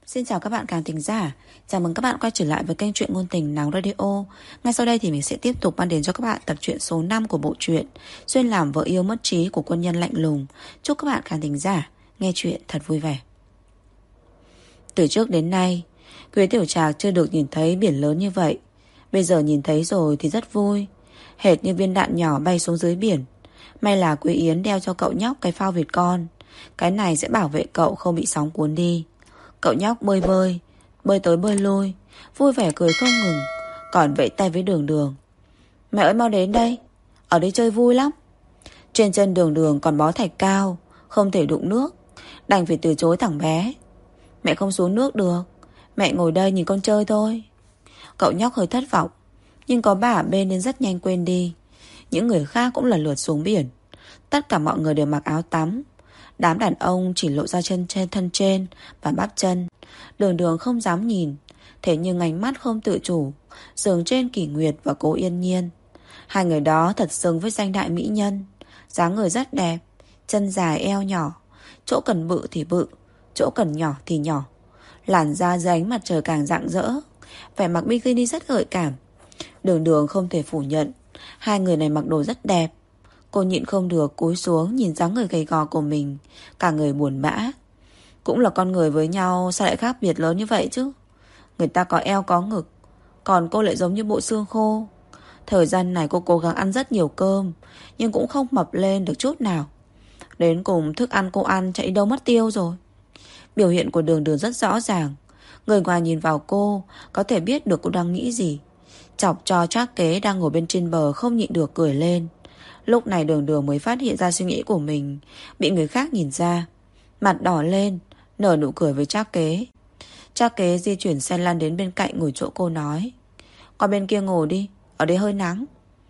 Xin chào các bạn khán thính giả. Chào mừng các bạn quay trở lại với kênh truyện ngôn tình Nóng Radio. Ngay sau đây thì mình sẽ tiếp tục mang đến cho các bạn tập truyện số 5 của bộ truyện Duyên làm vợ yêu mất trí của quân nhân lạnh lùng. Chúc các bạn khán thính giả nghe truyện thật vui vẻ. Từ trước đến nay, Quế Tiểu Trạc chưa được nhìn thấy biển lớn như vậy. Bây giờ nhìn thấy rồi thì rất vui, hệt như viên đạn nhỏ bay xuống dưới biển. May là Quế Yến đeo cho cậu nhóc cái phao Việt con. Cái này sẽ bảo vệ cậu không bị sóng cuốn đi. Cậu nhóc bơi tới bơi lui, vui vẻ cười không ngừng, còn vẫy tay với Đường Đường. Mẹ ơi mau đến đây, ở đây chơi vui lắm. Trên chân Đường Đường còn bó thạch cao, không thể đụng nước, đành phải từ chối thằng bé. Mẹ không xuống nước được, mẹ ngồi đây nhìn con chơi thôi. Cậu nhóc hơi thất vọng, nhưng có bà ở bên nên rất nhanh quên đi. Những người khác cũng lần lượt xuống biển. Tất cả mọi người đều mặc áo tắm. Đám đàn ông chỉ lộ ra thân trên và bắp chân. Đường Đường không dám nhìn, thế nhưng ánh mắt không tự chủ dừng trên Kỷ Nguyệt và Cố Yên Nhiên. Hai người đó thật xứng với danh đại mỹ nhân. Dáng người rất đẹp, chân dài eo nhỏ, chỗ cần bự thì bự, chỗ cần nhỏ thì nhỏ. Làn da dưới ánh mặt trời càng rạng rỡ, vẻ mặc bikini rất gợi cảm. Đường Đường không thể phủ nhận hai người này mặc đồ rất đẹp. Cô nhịn không được cúi xuống nhìn dáng người gầy gò của mình, cả người buồn bã. Cũng là con người với nhau, sao lại khác biệt lớn như vậy chứ? Người ta có eo có ngực, còn cô lại giống như bộ xương khô. Thời gian này cô cố gắng ăn rất nhiều cơm, nhưng cũng không mập lên được chút nào. Đến cùng thức ăn cô ăn chạy đâu mất tiêu rồi. Biểu hiện của Đường Đường rất rõ ràng. Người ngoài nhìn vào cô có thể biết được cô đang nghĩ gì. Chọc cho Trác Kế đang ngồi bên trên bờ không nhịn được cười lên. Lúc này Đường Đường mới phát hiện ra suy nghĩ của mình bị người khác nhìn ra. Mặt đỏ lên, nở nụ cười với Trác Kế. Trác Kế di chuyển xe lăn đến bên cạnh ngồi chỗ cô nói: qua bên kia ngồi đi, ở đây hơi nắng.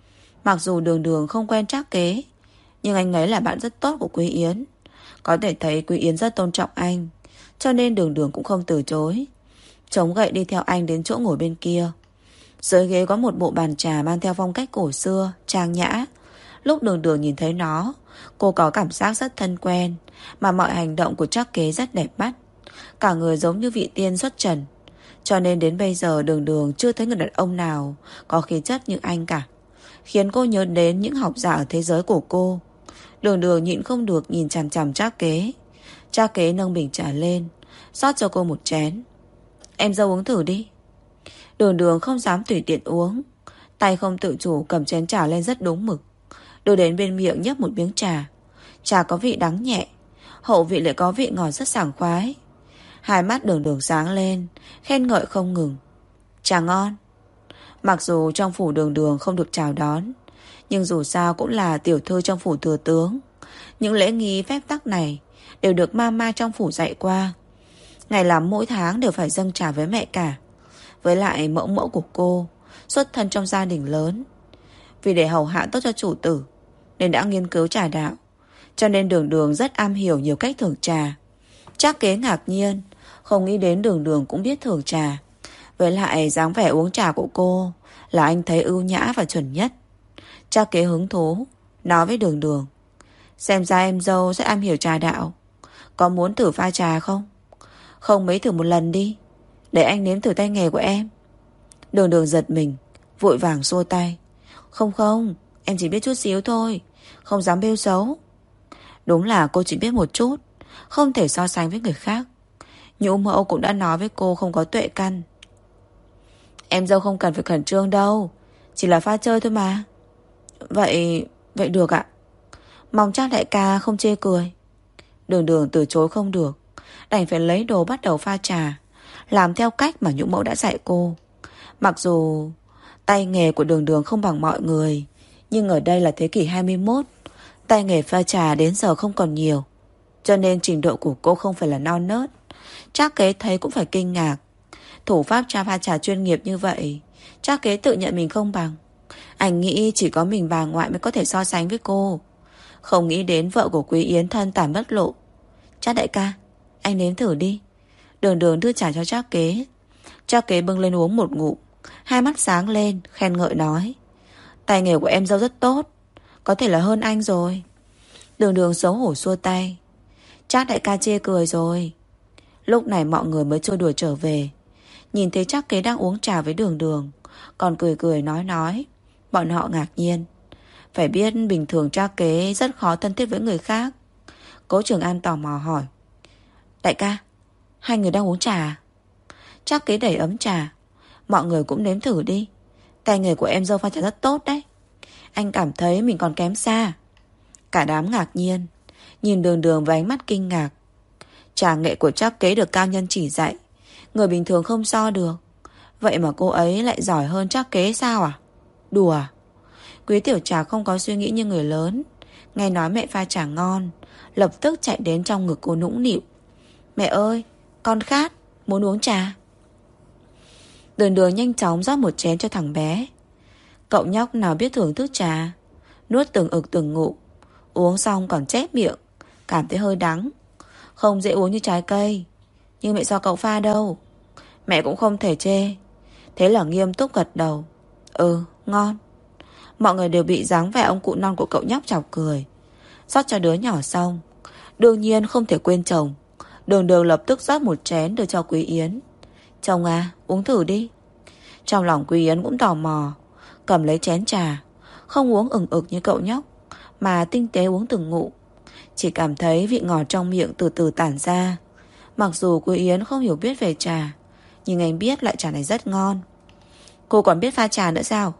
Mặc dù Đường Đường không quen Trác Kế, nhưng anh ấy là bạn rất tốt của Quý Yến. Có thể thấy Quý Yến rất tôn trọng anh, cho nên Đường Đường cũng không từ chối, chống gậy đi theo anh đến chỗ ngồi bên kia. Dưới ghế có một bộ bàn trà mang theo phong cách cổ xưa, trang nhã. Lúc Đường Đường nhìn thấy nó, cô có cảm giác rất thân quen, mà mọi hành động của Trác Kế rất đẹp mắt. Cả người giống như vị tiên xuất trần. Cho nên đến bây giờ Đường Đường chưa thấy người đàn ông nào có khí chất như anh cả, khiến cô nhớ đến những học giả ở thế giới của cô. Đường Đường nhịn không được nhìn chằm chằm Trác Kế. Trác Kế nâng bình trà lên, rót cho cô một chén. Em dâu uống thử đi. Đường Đường không dám tùy tiện uống, tay không tự chủ cầm chén trà lên rất đúng mực, đưa đến bên miệng nhấp một miếng trà. Trà có vị đắng nhẹ, hậu vị lại có vị ngọt rất sảng khoái. Hai mắt Đường Đường sáng lên, khen ngợi không ngừng. Trà ngon. Mặc dù trong phủ Đường Đường không được chào đón, nhưng dù sao cũng là tiểu thư trong phủ thừa tướng. Những lễ nghi phép tắc này đều được mama trong phủ dạy qua. Ngày lắm mỗi tháng đều phải dâng trà với mẹ cả. Với lại mẫu mẫu của cô xuất thân trong gia đình lớn, vì để hầu hạ tốt cho chủ tử nên đã nghiên cứu trà đạo, cho nên Đường Đường rất am hiểu nhiều cách thưởng trà. Trác Kế ngạc nhiên, không nghĩ đến Đường Đường cũng biết thưởng trà. Với lại dáng vẻ uống trà của cô là anh thấy ưu nhã và chuẩn nhất. Trác Kế hứng thú nói với Đường Đường: xem ra em dâu rất am hiểu trà đạo, có muốn thử pha trà không? Không mấy thử một lần đi, để anh nếm thử tay nghề của em. Đường Đường giật mình, vội vàng xua tay: Không, em chỉ biết chút xíu thôi, không dám bêu xấu. Đúng là cô chỉ biết một chút, không thể so sánh với người khác. Nhũ mẫu cũng đã nói với cô không có tuệ căn. Em dâu không cần phải khẩn trương đâu, chỉ là pha chơi thôi mà. Vậy được ạ. Mong Trác đại ca không chê cười. Đường Đường từ chối không được, đành phải lấy đồ bắt đầu pha trà, làm theo cách mà nhũ mẫu đã dạy cô. Mặc dù tay nghề của Đường Đường không bằng mọi người, nhưng ở đây là thế kỷ 21, tay nghề pha trà đến giờ không còn nhiều, cho nên trình độ của cô không phải là non nớt. Trác Kế thấy cũng phải kinh ngạc. Thủ pháp pha trà chuyên nghiệp như vậy, Trác Kế tự nhận mình không bằng. Anh nghĩ chỉ có mình bà ngoại mới có thể so sánh với cô. Không nghĩ đến vợ của Quý Yến thân tàn bất lộ. Trác đại ca, anh nếm thử đi. Đường Đường đưa trà cho Trác Kế. Trác Kế bưng lên uống một ngụm, hai mắt sáng lên, khen ngợi nói: tay nghề của em dâu rất tốt, có thể là hơn anh rồi. Đường Đường xấu hổ xua tay: Trác đại ca chê cười rồi. Lúc này mọi người mới trôi đuổi trở về. Nhìn thấy Trác Kế đang uống trà với Đường Đường, còn cười cười nói. Bọn họ ngạc nhiên. Phải biết bình thường Trác Kế rất khó thân thiết với người khác. Cố Trường An tò mò hỏi: Đại ca, hai người đang uống trà à? Trác Kế đẩy ấm trà: Mọi người cũng nếm thử đi. Tay nghề của em dâu pha trà rất tốt đấy. Anh cảm thấy mình còn kém xa. Cả đám ngạc nhiên, nhìn Đường Đường với ánh mắt kinh ngạc. Trà nghệ của Trác Kế được cao nhân chỉ dạy, người bình thường không so được. Vậy mà cô ấy lại giỏi hơn Trác Kế sao à? Đùa à? Quý Tiểu Trà không có suy nghĩ như người lớn. Nghe nói mẹ pha trà ngon, lập tức chạy đến trong ngực cô nũng nịu: Mẹ ơi, con khát, muốn uống trà. Đường Đường nhanh chóng rót một chén cho thằng bé. Cậu nhóc nào biết thưởng thức trà, nuốt từng ực từng ngụm, uống xong còn chép miệng, cảm thấy hơi đắng. Không dễ uống như trái cây, nhưng mẹ sao cậu pha đâu. Mẹ cũng không thể chê. Thế là nghiêm túc gật đầu: Ừ, ngon. Mọi người đều bị dáng vẻ ông cụ non của cậu nhóc chọc cười. Rót cho đứa nhỏ xong, đương nhiên không thể quên chồng. Đường Đường lập tức rót một chén đưa cho Quý Yến. Chồng à, uống thử đi. Trong lòng Quý Yến cũng tò mò, cầm lấy chén trà, không uống ừng ực như cậu nhóc, mà tinh tế uống từng ngụm. Chỉ cảm thấy vị ngọt trong miệng từ từ tản ra. Mặc dù Quý Yến không hiểu biết về trà, nhưng anh biết loại trà này rất ngon. Cô còn biết pha trà nữa sao?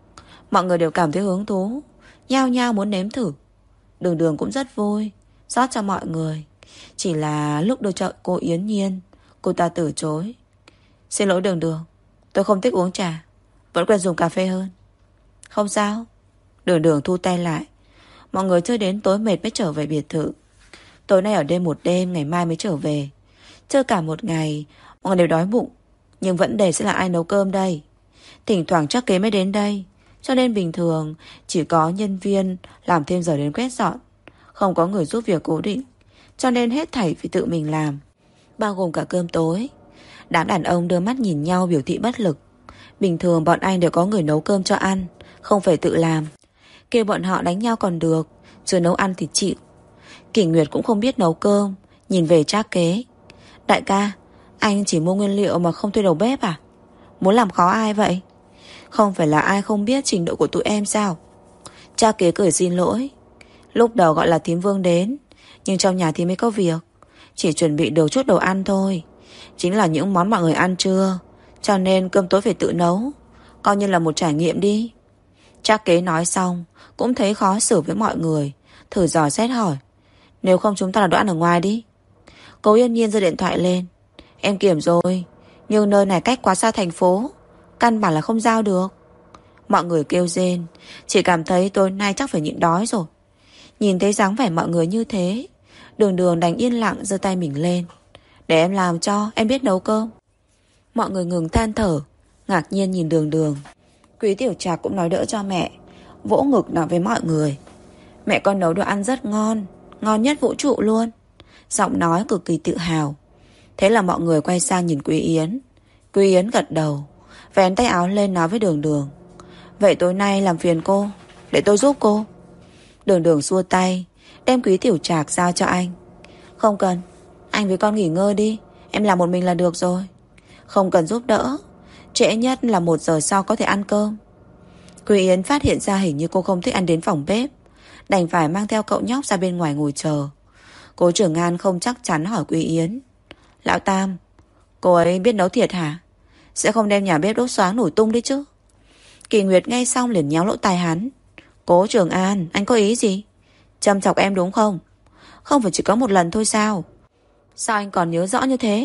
Mọi người đều cảm thấy hứng thú, nhao nhao muốn nếm thử. Đường Đường cũng rất vui, rót cho mọi người. Chỉ là lúc đưa cho cô Yến Nhiên, cô ta từ chối: Xin lỗi Đường Đường, tôi không thích uống trà, vẫn quen dùng cà phê hơn. Không sao. Đường Đường thu tay lại. Mọi người chơi đến tối mệt mới trở về biệt thự. Tối nay ở đêm một đêm, ngày mai mới trở về. Chơi cả một ngày, mọi người đều đói bụng. Nhưng vấn đề sẽ là ai nấu cơm đây? Thỉnh thoảng Trác Kế mới đến đây, cho nên bình thường chỉ có nhân viên làm thêm giờ đến quét dọn, không có người giúp việc cố định, cho nên hết thảy phải tự mình làm, bao gồm cả cơm tối. Đám đàn ông đưa mắt nhìn nhau biểu thị bất lực. Bình thường bọn anh đều có người nấu cơm cho ăn, không phải tự làm. Kêu bọn họ đánh nhau còn được, chứ nấu ăn thì chịu. Kỷ Nguyệt cũng không biết nấu cơm, nhìn về Trác Kế: Đại ca, anh chỉ mua nguyên liệu mà không thuê đầu bếp à? Muốn làm khó ai vậy? Không phải là ai không biết trình độ của tụi em sao? Trác Kế cười xin lỗi: Lúc đầu gọi là thím Vương đến, nhưng trong nhà thì mới có việc, chỉ chuẩn bị được chút đồ ăn thôi. Chính là những món mọi người ăn trưa, cho nên cơm tối phải tự nấu, coi như là một trải nghiệm đi. Trác Kế nói xong cũng thấy khó xử với mọi người, thử dò xét hỏi: Nếu không chúng ta là đồ ăn ở ngoài đi. Cố Yên Nhiên giơ điện thoại lên: Em kiểm rồi, nhưng nơi này cách quá xa thành phố, căn bản là không giao được. Mọi người kêu rên, chỉ cảm thấy tối nay chắc phải nhịn đói rồi. Nhìn thấy dáng vẻ mọi người như thế, Đường Đường đành yên lặng giơ tay mình lên: Để em làm cho, em biết nấu cơm. Mọi người ngừng than thở, ngạc nhiên nhìn Đường Đường. Quý Tiểu Trạc cũng nói đỡ cho mẹ, vỗ ngực nói với mọi người: Mẹ con nấu đồ ăn rất ngon, ngon nhất vũ trụ luôn. Giọng nói cực kỳ tự hào. Thế là mọi người quay sang nhìn Quý Yến. Quý Yến gật đầu, vén tay áo lên nói với Đường Đường: Vậy tối nay làm phiền cô, để tôi giúp cô. Đường Đường xua tay, đem Quý Tiểu Trạc giao cho anh: Không cần, anh với con nghỉ ngơi đi, em làm một mình là được rồi. Không cần giúp đỡ, trễ nhất là 1 giờ sau có thể ăn cơm. Quý Yến phát hiện ra hình như cô không thích ăn đến phòng bếp, đành phải mang theo cậu nhóc ra bên ngoài ngồi chờ. Cố Trường An không chắc chắn hỏi Quý Yến: Lão Tam, cô ấy biết nấu thiệt hả? Sẽ không đem nhà bếp đốt xoáng nổi tung đấy chứ? Kỳ Nguyệt nghe xong liền nhéo lỗ tai hắn: Cố Trường An, anh có ý gì? Châm chọc em đúng không? Không phải chỉ có một lần thôi sao? Sao anh còn nhớ rõ như thế?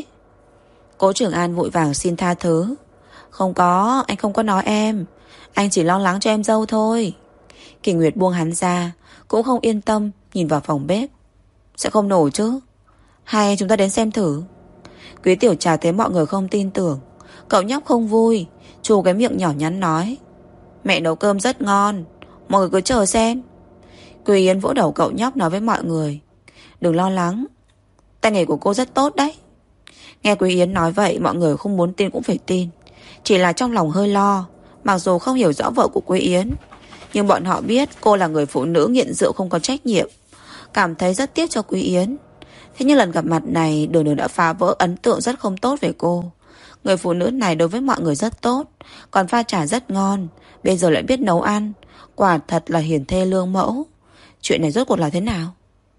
Cố Trường An vội vàng xin tha thứ: Không có, anh không có nói em, anh chỉ lo lắng cho em dâu thôi. Kỳ Nguyệt buông hắn ra, cũng không yên tâm nhìn vào phòng bếp: Sẽ không nổ chứ? Hay chúng ta đến xem thử? Quý Tiểu Trà thấy mọi người không tin tưởng, cậu nhóc không vui, chu cái miệng nhỏ nhắn nói: Mẹ nấu cơm rất ngon, mọi người cứ chờ xem. Quý Yến vỗ đầu cậu nhóc nói với mọi người: Đừng lo lắng, tay nghề của cô rất tốt đấy. Nghe Quý Yến nói vậy, mọi người không muốn tin cũng phải tin. Chỉ là trong lòng hơi lo. Mặc dù không hiểu rõ vợ của Quý Yến, nhưng bọn họ biết cô là người phụ nữ nghiện rượu không có trách nhiệm, cảm thấy rất tiếc cho Quý Yến. Thế nhưng lần gặp mặt này, Đường Đường đã phá vỡ ấn tượng rất không tốt về cô. Người phụ nữ này đối với mọi người rất tốt, còn pha trà rất ngon, bây giờ lại biết nấu ăn. Quả thật là hiền thê lương mẫu. Chuyện này rốt cuộc là thế nào?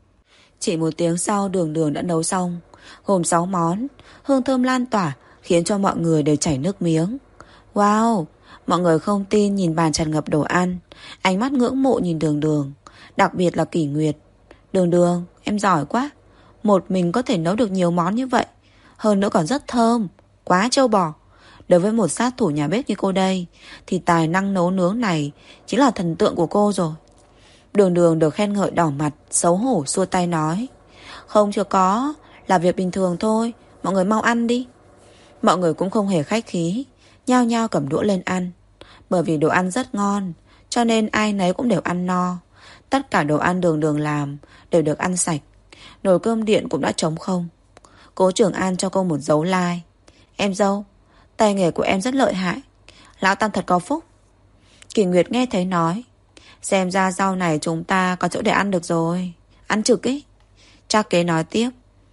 Chỉ 1 tiếng sau, Đường Đường đã nấu xong, gồm 6 món, hương thơm lan tỏa, khiến cho mọi người đều chảy nước miếng. Wow! Mọi người không tin nhìn bàn tràn ngập đồ ăn, ánh mắt ngưỡng mộ nhìn Đường Đường, đặc biệt là Kỷ Nguyệt. Đường Đường, em giỏi quá. Một mình có thể nấu được nhiều món như vậy, hơn nữa còn rất thơm. Quá trâu bò. Đối với một sát thủ nhà bếp như cô đây, thì tài năng nấu nướng này chính là thần tượng của cô rồi. Đường Đường được khen ngợi đỏ mặt, xấu hổ xua tay nói: Không, chưa có, là việc bình thường thôi, mọi người mau ăn đi. Mọi người cũng không hề khách khí, nhao nhao cầm đũa lên ăn. Bởi vì đồ ăn rất ngon, cho nên ai nấy cũng đều ăn no. Tất cả đồ ăn Đường Đường làm đều được ăn sạch. Nồi cơm điện cũng đã trống không. Cố Trường An cho cô một dấu like. Em dâu, tay nghề của em rất lợi hại. Lão Tam thật có phúc. Kỷ Nguyệt nghe thấy nói: Xem ra sau này chúng ta có chỗ để ăn được rồi. Ăn trực ấy. Trác Kế nói tiếp: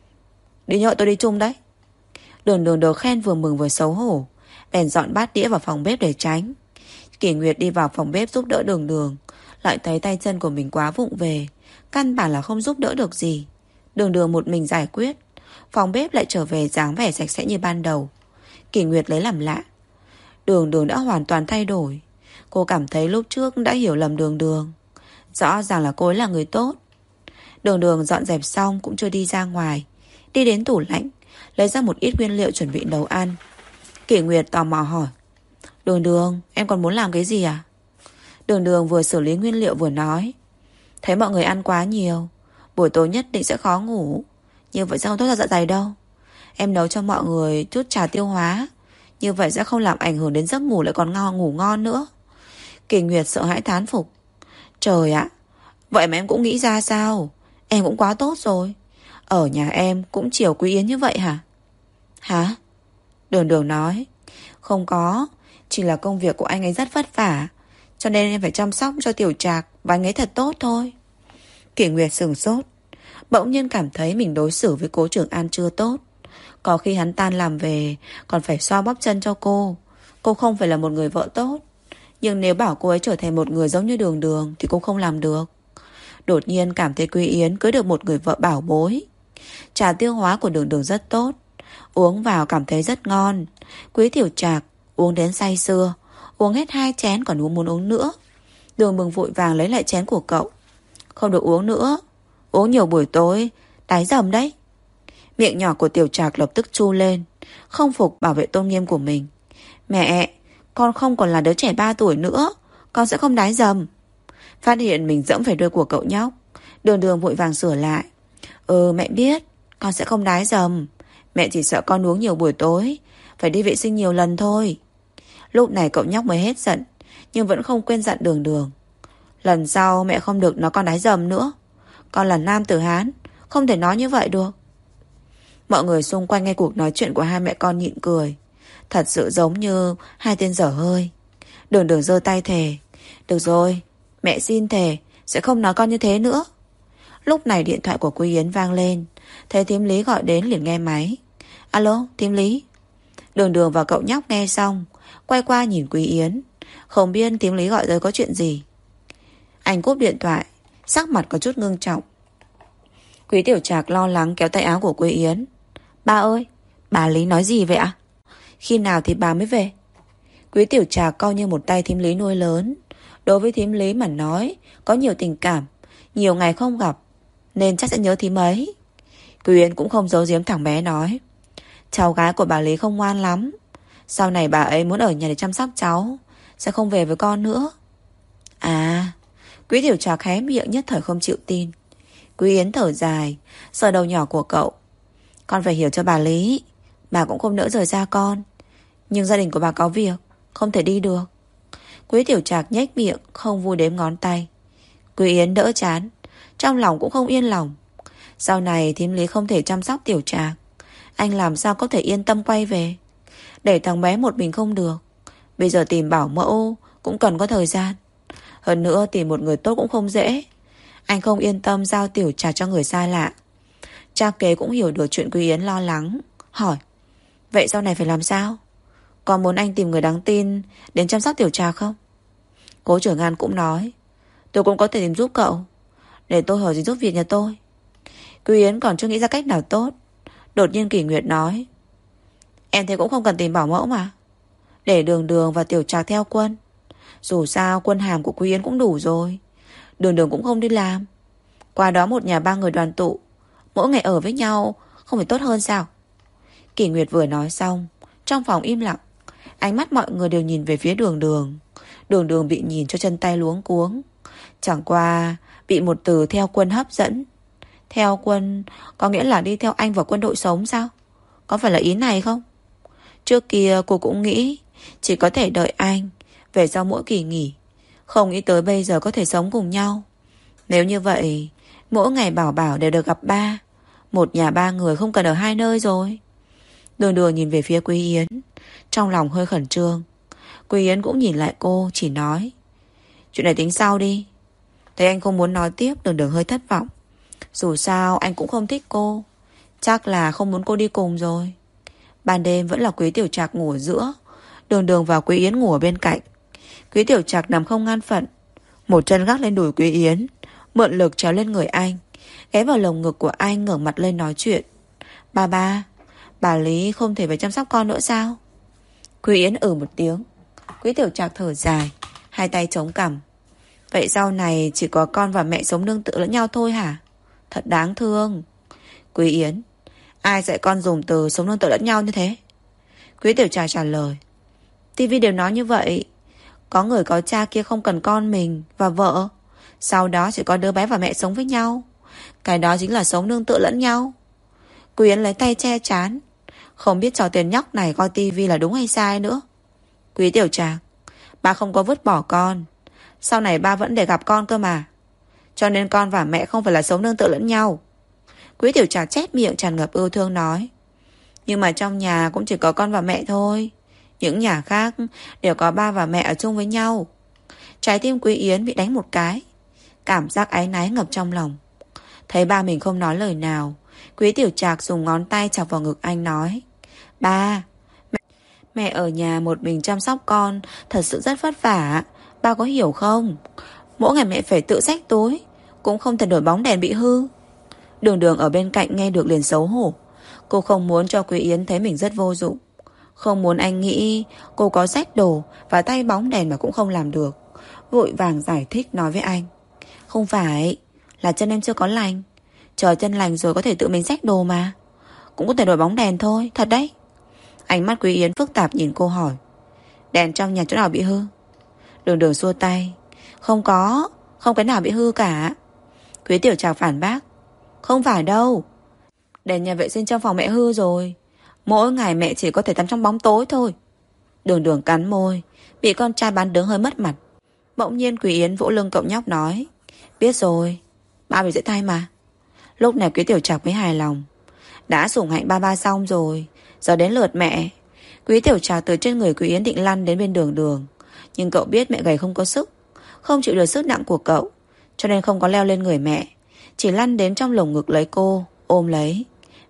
Đi nhậu tôi đi chung đấy. Đường Đường được khen vừa mừng vừa xấu hổ, bèn dọn bát đĩa vào phòng bếp để tránh. Kỷ Nguyệt đi vào phòng bếp giúp đỡ Đường Đường, lại thấy tay chân của mình quá vụng về, căn bản là không giúp đỡ được gì. Đường Đường một mình giải quyết. Phòng bếp lại trở về dáng vẻ sạch sẽ như ban đầu. Kỷ Nguyệt lấy làm lạ. Đường Đường đã hoàn toàn thay đổi. Cô cảm thấy lúc trước đã hiểu lầm Đường Đường. Rõ ràng là cô ấy là người tốt. Đường Đường dọn dẹp xong cũng chưa đi ra ngoài, đi đến tủ lạnh lấy ra một ít nguyên liệu chuẩn bị nấu ăn. Kỷ Nguyệt tò mò hỏi: Đường Đường, em còn muốn làm cái gì à? Đường Đường vừa xử lý nguyên liệu vừa nói: Thấy mọi người ăn quá nhiều, buổi tối nhất định sẽ khó ngủ. Như vậy sẽ không tốt cho dạ dày đâu. Em nấu cho mọi người chút trà tiêu hóa, như vậy sẽ không làm ảnh hưởng đến giấc ngủ, lại còn ngủ ngon nữa. Kỷ Nguyệt sợ hãi thán phục: Trời ạ, vậy mà em cũng nghĩ ra sao? Em cũng quá tốt rồi. Ở nhà em cũng chiều Quý Yến như vậy hả? Hả? Đường Đường nói: Không có, chỉ là công việc của anh ấy rất vất vả, cho nên em phải chăm sóc cho Tiểu Trạc và anh ấy thật tốt thôi. Kỷ Nguyệt sửng sốt, bỗng nhiên cảm thấy mình đối xử với Cố Trường An chưa tốt. Có khi hắn tan làm về còn phải xoa bóp chân cho cô. Cô không phải là một người vợ tốt. Nhưng nếu bảo cô ấy trở thành một người giống như Đường Đường thì cô không làm được. Đột nhiên cảm thấy Quý Yến cưới được một người vợ bảo bối. Trà tiêu hóa của Đường Đường rất tốt, uống vào cảm thấy rất ngon. Quý Tiểu Trạc uống đến say sưa, uống hết 2 chén còn muốn uống nữa. Đường Mừng vội vàng lấy lại chén của cậu: Không được uống nữa, uống nhiều buổi tối đái dầm đấy. Miệng nhỏ của Tiểu Trạc lập tức chu lên, không phục bảo vệ tôn nghiêm của mình: Mẹ, con không còn là đứa trẻ 3 tuổi nữa, con sẽ không đái dầm. Phát hiện mình dẫm phải đuôi của cậu nhóc, Đường Đường vội vàng sửa lại: Mẹ biết, con sẽ không đái dầm. Mẹ chỉ sợ con uống nhiều buổi tối, phải đi vệ sinh nhiều lần thôi. Lúc này cậu nhóc mới hết giận, nhưng vẫn không quên dặn Đường Đường: Lần sau mẹ không được nói con đái dầm nữa. Con là nam tử Hán, không thể nói như vậy được. Mọi người xung quanh nghe cuộc nói chuyện của hai mẹ con nhịn cười. Thật sự giống như hai tên dở hơi. Đường Đường giơ tay thề: Được rồi, mẹ xin thề sẽ không nói con như thế nữa. Lúc này điện thoại của Quý Yến vang lên. Thấy thím Lý gọi đến liền nghe máy. Alo, thím Lý. Đường Đường và cậu nhóc nghe xong quay qua nhìn Quý Yến, không biết thím Lý gọi tới có chuyện gì. Anh cúp điện thoại, sắc mặt có chút ngưng trọng. Quý Tiểu Trạc lo lắng kéo tay áo của Quý Yến: Ba ơi, bà Lý nói gì vậy ạ? Khi nào thì bà mới về? Quý Tiểu Trạc coi như một tay thím Lý nuôi lớn. Đối với thím Lý mà nói, có nhiều tình cảm, nhiều ngày không gặp, nên chắc sẽ nhớ thím ấy. Quý Yến cũng không giấu giếm thằng bé nói: Cháu gái của bà Lý không ngoan lắm, sau này bà ấy muốn ở nhà để chăm sóc cháu, sẽ không về với con nữa. À, Quý Tiểu Trạc hé miệng nhất thời không chịu tin. Quý Yến thở dài, sờ đầu nhỏ của cậu: Con phải hiểu cho bà Lý, bà cũng không nỡ rời xa con, nhưng gia đình của bà có việc, không thể đi được. Quý Tiểu Trạc nhếch miệng, không vui đếm ngón tay. Quý Yến đỡ chán, trong lòng cũng không yên lòng. Sau này thím Lý không thể chăm sóc Tiểu Trạc, anh làm sao có thể yên tâm quay về. Để thằng bé một mình không được, bây giờ tìm bảo mẫu cũng cần có thời gian. Hơn nữa tìm một người tốt cũng không dễ. Anh không yên tâm giao Tiểu Trạc cho người xa lạ. Cha kế cũng hiểu được chuyện Quý Yến lo lắng, hỏi: vậy sau này phải làm sao? Còn muốn anh tìm người đáng tin đến chăm sóc Tiểu Trạc không? Cố Trưởng An cũng nói: tôi cũng có thể tìm giúp cậu. Để tôi hỏi gì giúp việc nhà tôi. Quý Yến còn chưa nghĩ ra cách nào tốt. Đột nhiên Kỷ Nguyệt nói: em thấy cũng không cần tìm bảo mẫu mà. Để Đường Đường và Tiểu Trạc theo Quân. Dù sao quân hàm của Quý Yến cũng đủ rồi. Đường Đường cũng không đi làm. Qua đó một nhà ba người đoàn tụ, mỗi ngày ở với nhau không phải tốt hơn sao? Kỷ Nguyệt vừa nói xong, trong phòng im lặng. Ánh mắt mọi người đều nhìn về phía Đường Đường. Đường Đường bị nhìn cho chân tay luống cuống. Chẳng qua bị một từ theo Quân hấp dẫn. Theo Quân có nghĩa là đi theo anh vào quân đội sống sao? Có phải là ý này không? Trước kia cô cũng nghĩ chỉ có thể đợi anh về sau mỗi kỳ nghỉ. Không nghĩ tới bây giờ có thể sống cùng nhau. Nếu như vậy, mỗi ngày Bảo Bảo đều được gặp ba. Một nhà ba người không cần ở hai nơi rồi. Đường Đường nhìn về phía Quý Yến, trong lòng hơi khẩn trương. Quý Yến cũng nhìn lại cô, chỉ nói: chuyện này tính sau đi. Thấy anh không muốn nói tiếp, Đường Đường hơi thất vọng. Dù sao anh cũng không thích cô. Chắc là không muốn cô đi cùng rồi. Ban đêm vẫn là Quý Tiểu Trạc ngủ ở giữa, Đường Đường và Quý Yến ngủ ở bên cạnh. Quý Tiểu Trạc nằm không ngan phận, một chân gác lên đùi Quý Yến, mượn lực trèo lên người anh, ghé vào lồng ngực của anh, ngẩng mặt lên nói chuyện: ba, bà Lý không thể phải chăm sóc con nữa sao? Quý Yến một tiếng. Quý Tiểu Trạc thở dài, hai tay chống cằm: vậy sau này chỉ có con và mẹ sống nương tựa lẫn nhau thôi hả? Thật đáng thương. Quý Yến: ai dạy con dùng từ sống nương tựa lẫn nhau như thế? Quý Tiểu Trạc trả lời: TV đều nói như vậy. Có người có cha kia không cần con mình và vợ, sau đó chỉ có đứa bé và mẹ sống với nhau. Cái đó chính là sống nương tựa lẫn nhau. Quý Yến lấy tay che trán, không biết trò tiền nhóc này coi tivi là đúng hay sai nữa. Quý Tiểu Trạc: ba không có vứt bỏ con. Sau này ba vẫn để gặp con cơ mà. Cho nên con và mẹ không phải là sống nương tựa lẫn nhau. Quý Tiểu Trạc chép miệng tràn ngập yêu thương nói: nhưng mà trong nhà cũng chỉ có con và mẹ thôi. Những nhà khác đều có ba và mẹ ở chung với nhau. Trái tim Quý Yến bị đánh một cái, cảm giác áy náy ngập trong lòng. Thấy ba mình không nói lời nào, Quý Tiểu Trạc dùng ngón tay chọc vào ngực anh nói: ba, mẹ ở nhà một mình chăm sóc con thật sự rất vất vả. Ba có hiểu không? Mỗi ngày mẹ phải tự xách túi, cũng không thể đổi bóng đèn bị hư. Đường Đường ở bên cạnh nghe được liền xấu hổ. Cô không muốn cho Quý Yến thấy mình rất vô dụng, không muốn anh nghĩ cô có xách đồ và tay bóng đèn mà cũng không làm được. Vội vàng giải thích nói với anh: không phải, là chân em chưa có lành. Chờ chân lành rồi có thể tự mình xách đồ mà. Cũng có thể đổi bóng đèn thôi, thật đấy. Ánh mắt Quý Yến phức tạp nhìn cô hỏi: đèn trong nhà chỗ nào bị hư? Đường Đường xua tay: không có, không cái nào bị hư cả. Quý Tiểu Trạc phản bác: không phải đâu, đèn nhà vệ sinh trong phòng mẹ hư rồi. Mỗi ngày mẹ chỉ có thể tắm trong bóng tối thôi. Đường Đường cắn môi, bị con trai bán đứng hơi mất mặt. Bỗng nhiên Quý Yến vỗ lưng cậu nhóc nói: biết rồi, ba mình sẽ thay mà. Lúc này Quý Tiểu Trạc mới hài lòng. Đã sủng hạnh ba xong rồi, giờ đến lượt mẹ. Quý Tiểu Trạc từ trên người Quý Yến định lăn đến bên Đường Đường, nhưng cậu biết mẹ gầy không có sức, không chịu được sức nặng của cậu, cho nên không có leo lên người mẹ, chỉ lăn đến trong lồng ngực lấy cô, ôm lấy.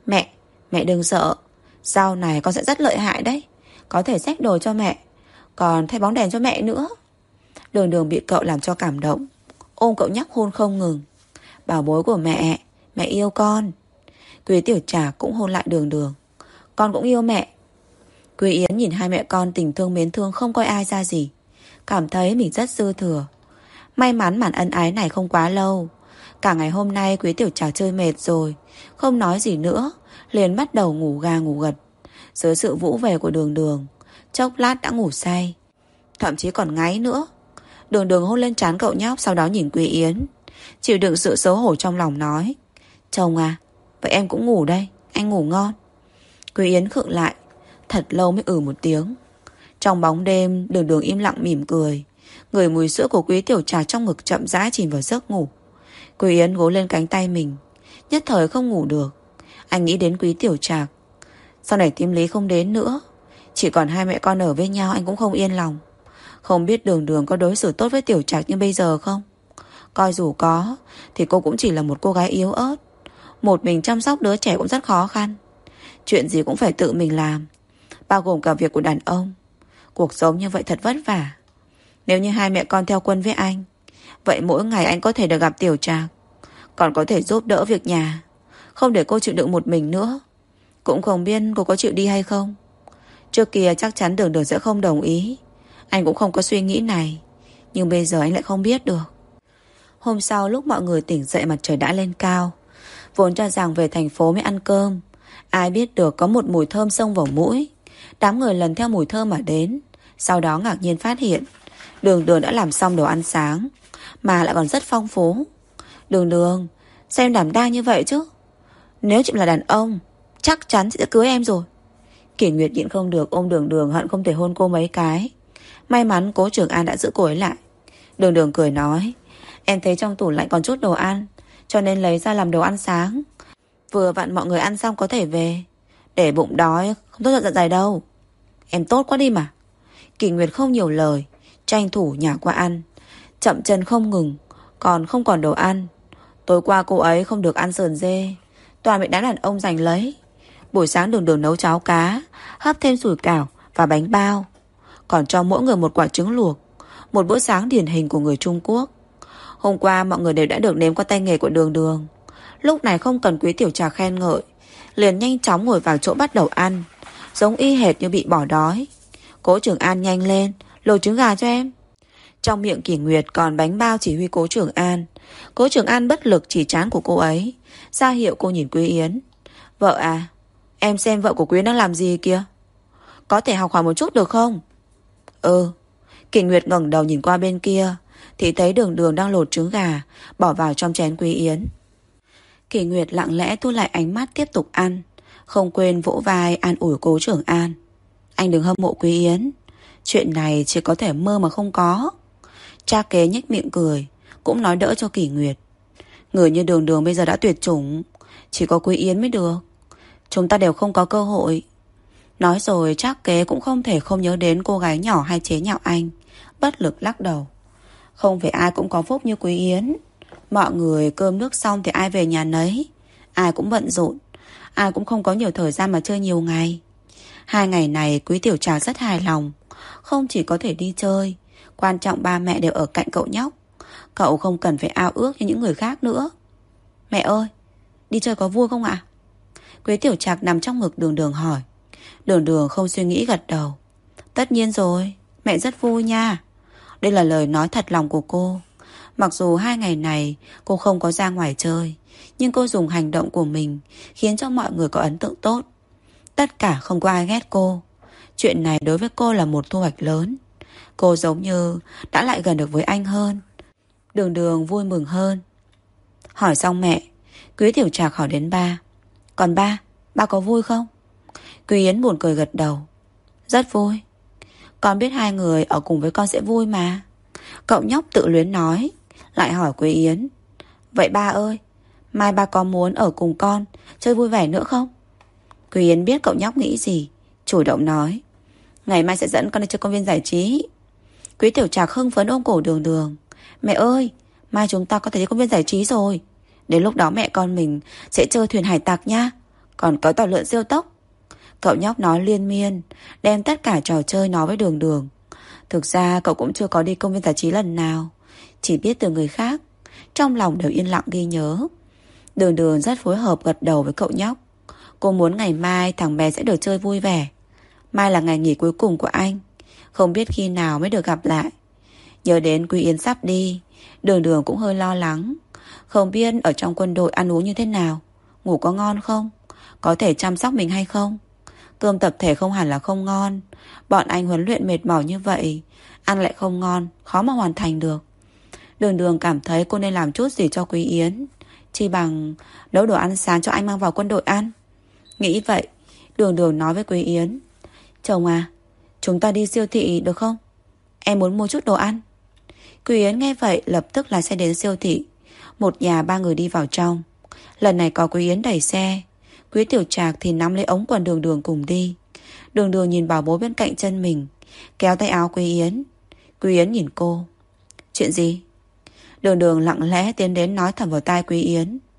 Mẹ đừng sợ, sau này con sẽ rất lợi hại đấy. Có thể xách đồ cho mẹ, còn thay bóng đèn cho mẹ nữa. Đường Đường bị cậu làm cho cảm động, ôm cậu nhóc hôn không ngừng. Bảo bối của mẹ yêu con. Quý Tiểu Trạc cũng hôn lại Đường Đường: con cũng yêu mẹ. Quý Yến nhìn hai mẹ con tình thương mến thương không coi ai ra gì, cảm thấy mình rất dư thừa. May mắn màn ân ái này không quá lâu. Cả ngày hôm nay Quý Tiểu Trạc chơi mệt rồi, không nói gì nữa, liền bắt đầu ngủ gà ngủ gật. Dưới sự vỗ về của Đường Đường, chốc lát đã ngủ say, thậm chí còn ngáy nữa. Đường Đường hôn lên trán cậu nhóc, sau đó nhìn Quý Yến, chịu đựng sự xấu hổ trong lòng nói: chồng à, vậy em cũng ngủ đây, anh ngủ ngon. Quý Yến khựng lại, thật lâu mới một tiếng. Trong bóng đêm, Đường Đường im lặng mỉm cười, ngửi mùi sữa của Quý Tiểu Trạc trong ngực, chậm rãi chìm vào giấc ngủ. Quý Yến gối lên cánh tay mình, nhất thời không ngủ được. Anh nghĩ đến Quý Tiểu Trạc. Sau này Tím Lý không đến nữa, chỉ còn hai mẹ con ở với nhau, anh cũng không yên lòng. Không biết Đường Đường có đối xử tốt với Tiểu Trạc như bây giờ không? Coi dù có thì cô cũng chỉ là một cô gái yếu ớt, Một mình chăm sóc đứa trẻ cũng rất khó khăn. Chuyện gì cũng phải tự mình làm, bao gồm cả việc của đàn ông. Cuộc sống như vậy thật vất vả. Nếu như hai mẹ con theo quân với anh, vậy mỗi ngày anh có thể được gặp Tiểu Trạc, còn có thể giúp đỡ việc nhà, không để cô chịu đựng một mình nữa. Cũng không biết cô có chịu đi hay không. Trước kia chắc chắn Đường Đường sẽ không đồng ý. Anh cũng không có suy nghĩ này, nhưng bây giờ anh lại không biết được. Hôm sau lúc mọi người tỉnh dậy mặt trời đã lên cao. Vốn cho rằng về thành phố mới ăn cơm, ai biết được có một mùi thơm xông vào mũi. Đám người lần theo mùi thơm mà đến. Sau đó ngạc nhiên phát hiện Đường Đường đã làm xong đồ ăn sáng, mà lại còn rất phong phú. Đường Đường, sao em đảm đang như vậy chứ? Nếu chị là đàn ông, chắc chắn chị sẽ cưới em rồi. Kỷ Nguyệt nhịn không được ôm Đường Đường, hận không thể hôn cô mấy cái. May mắn Cố Trường An đã giữ cô ấy lại. Đường Đường cười nói, em thấy trong tủ lạnh còn chút đồ ăn, cho nên lấy ra làm đồ ăn sáng. Vừa vặn mọi người ăn xong có thể về. Để bụng đói không tốt cho dạ dày đâu. Em tốt quá đi mà. Kỷ Nguyệt không nhiều lời, tranh thủ nhả qua ăn. Chậm chân không ngừng, còn không còn đồ ăn. Tối qua cô ấy không được ăn sườn dê, toàn bị đám đàn ông giành lấy. Buổi sáng Đường Đường nấu cháo cá, hấp thêm sủi cảo và bánh bao, còn cho mỗi người một quả trứng luộc. Một bữa sáng điển hình của người Trung Quốc. Hôm qua mọi người đều đã được nếm qua tay nghề của Đường Đường. Lúc này không cần Quý Tiểu Trà khen ngợi, liền nhanh chóng ngồi vào chỗ bắt đầu ăn, giống y hệt như bị bỏ đói. Cố Trường An nhanh lên, lột trứng gà cho em. Trong miệng Kỷ Nguyệt còn bánh bao chỉ huy Cố Trường An. Cố Trường An bất lực chỉ trán của cô ấy, ra hiệu cô nhìn Quý Yến. Vợ à, em xem vợ của Quý đang làm gì kìa. Có thể học hỏi một chút được không? Ừ. Kỷ Nguyệt ngẩng đầu nhìn qua bên kia, thì thấy Đường Đường đang lột trứng gà, bỏ vào trong chén Quý Yến. Kỷ Nguyệt lặng lẽ thu lại ánh mắt tiếp tục ăn, không quên vỗ vai an ủi Cố Trường An. Anh đừng hâm mộ Quý Yến, chuyện này chỉ có thể mơ mà không có. Cha kế nhếch miệng cười, cũng nói đỡ cho Kỷ Nguyệt. Người như Đường Đường bây giờ đã tuyệt chủng, chỉ có Quý Yến mới được. Chúng ta đều không có cơ hội. Nói rồi Trác kế cũng không thể không nhớ đến cô gái nhỏ hay chế nhạo anh, bất lực lắc đầu. Không phải ai cũng có phúc như Quý Yến. Mọi người cơm nước xong thì ai về nhà nấy. Ai cũng bận rộn, ai cũng không có nhiều thời gian mà chơi nhiều ngày. 2 ngày này Quý Tiểu Trà rất hài lòng. Không chỉ có thể đi chơi, quan trọng ba mẹ đều ở cạnh cậu nhóc. Cậu không cần phải ao ước như những người khác nữa. Mẹ ơi, đi chơi có vui không ạ? Quý Tiểu Trạc nằm trong ngực Đường Đường hỏi. Đường Đường không suy nghĩ gật đầu. Tất nhiên rồi, mẹ rất vui nha. Đây là lời nói thật lòng của cô. Mặc dù 2 ngày này cô không có ra ngoài chơi, nhưng cô dùng hành động của mình khiến cho mọi người có ấn tượng tốt. Tất cả không có ai ghét cô. Chuyện này đối với cô là một thu hoạch lớn. Cô giống như đã lại gần được với anh hơn. Đường Đường vui mừng hơn. Hỏi xong mẹ, Quý Tiểu Trạc hỏi đến ba. Còn ba có vui không? Quý Yến buồn cười gật đầu. Rất vui. Con biết 2 người ở cùng với con sẽ vui mà. Cậu nhóc tự luyến nói. Lại hỏi Quý Yến. Vậy ba ơi, mai ba có muốn ở cùng con chơi vui vẻ nữa không? Quý Yến biết cậu nhóc nghĩ gì, chủ động nói. Ngày mai sẽ dẫn con đi chơi công viên giải trí. Quý Tiểu Trạc hưng phấn ôm cổ Đường Đường. Mẹ ơi, mai chúng ta có thể đi công viên giải trí rồi. Đến lúc đó mẹ con mình sẽ chơi thuyền hải tặc nha. Còn có tàu lượn siêu tốc. Cậu nhóc nói liên miên, đem tất cả trò chơi nói với Đường Đường. Thực ra cậu cũng chưa có đi công viên giải trí lần nào, chỉ biết từ người khác. Trong lòng đều yên lặng ghi nhớ. Đường Đường rất phối hợp gật đầu với cậu nhóc. Cô muốn ngày mai thằng bé sẽ được chơi vui vẻ. Mai là ngày nghỉ cuối cùng của anh, không biết khi nào mới được gặp lại. Nhớ đến Quý Yến sắp đi, Đường Đường cũng hơi lo lắng. Không biết ở trong quân đội ăn uống như thế nào, ngủ có ngon không, có thể chăm sóc mình hay không. Cơm tập thể không hẳn là không ngon. Bọn anh huấn luyện mệt mỏi như vậy, ăn lại không ngon, khó mà hoàn thành được. Đường Đường cảm thấy cô nên làm chút gì cho Quý Yến, chỉ bằng nấu đồ ăn sáng cho anh mang vào quân đội ăn. Nghĩ vậy, Đường Đường nói với Quý Yến. Chồng à, chúng ta đi siêu thị được không? Em muốn mua chút đồ ăn. Quý Yến nghe vậy lập tức lái xe đến siêu thị. Một nhà 3 người đi vào trong. Lần này có Quý Yến đẩy xe, Quý Tiểu Trạc thì nắm lấy ống quần Đường Đường cùng đi. Đường Đường nhìn bảo bối bên cạnh chân mình, kéo tay áo Quý Yến. Quý Yến nhìn cô. Chuyện gì? Đường Đường lặng lẽ tiến đến nói thầm vào tai Quý Yến.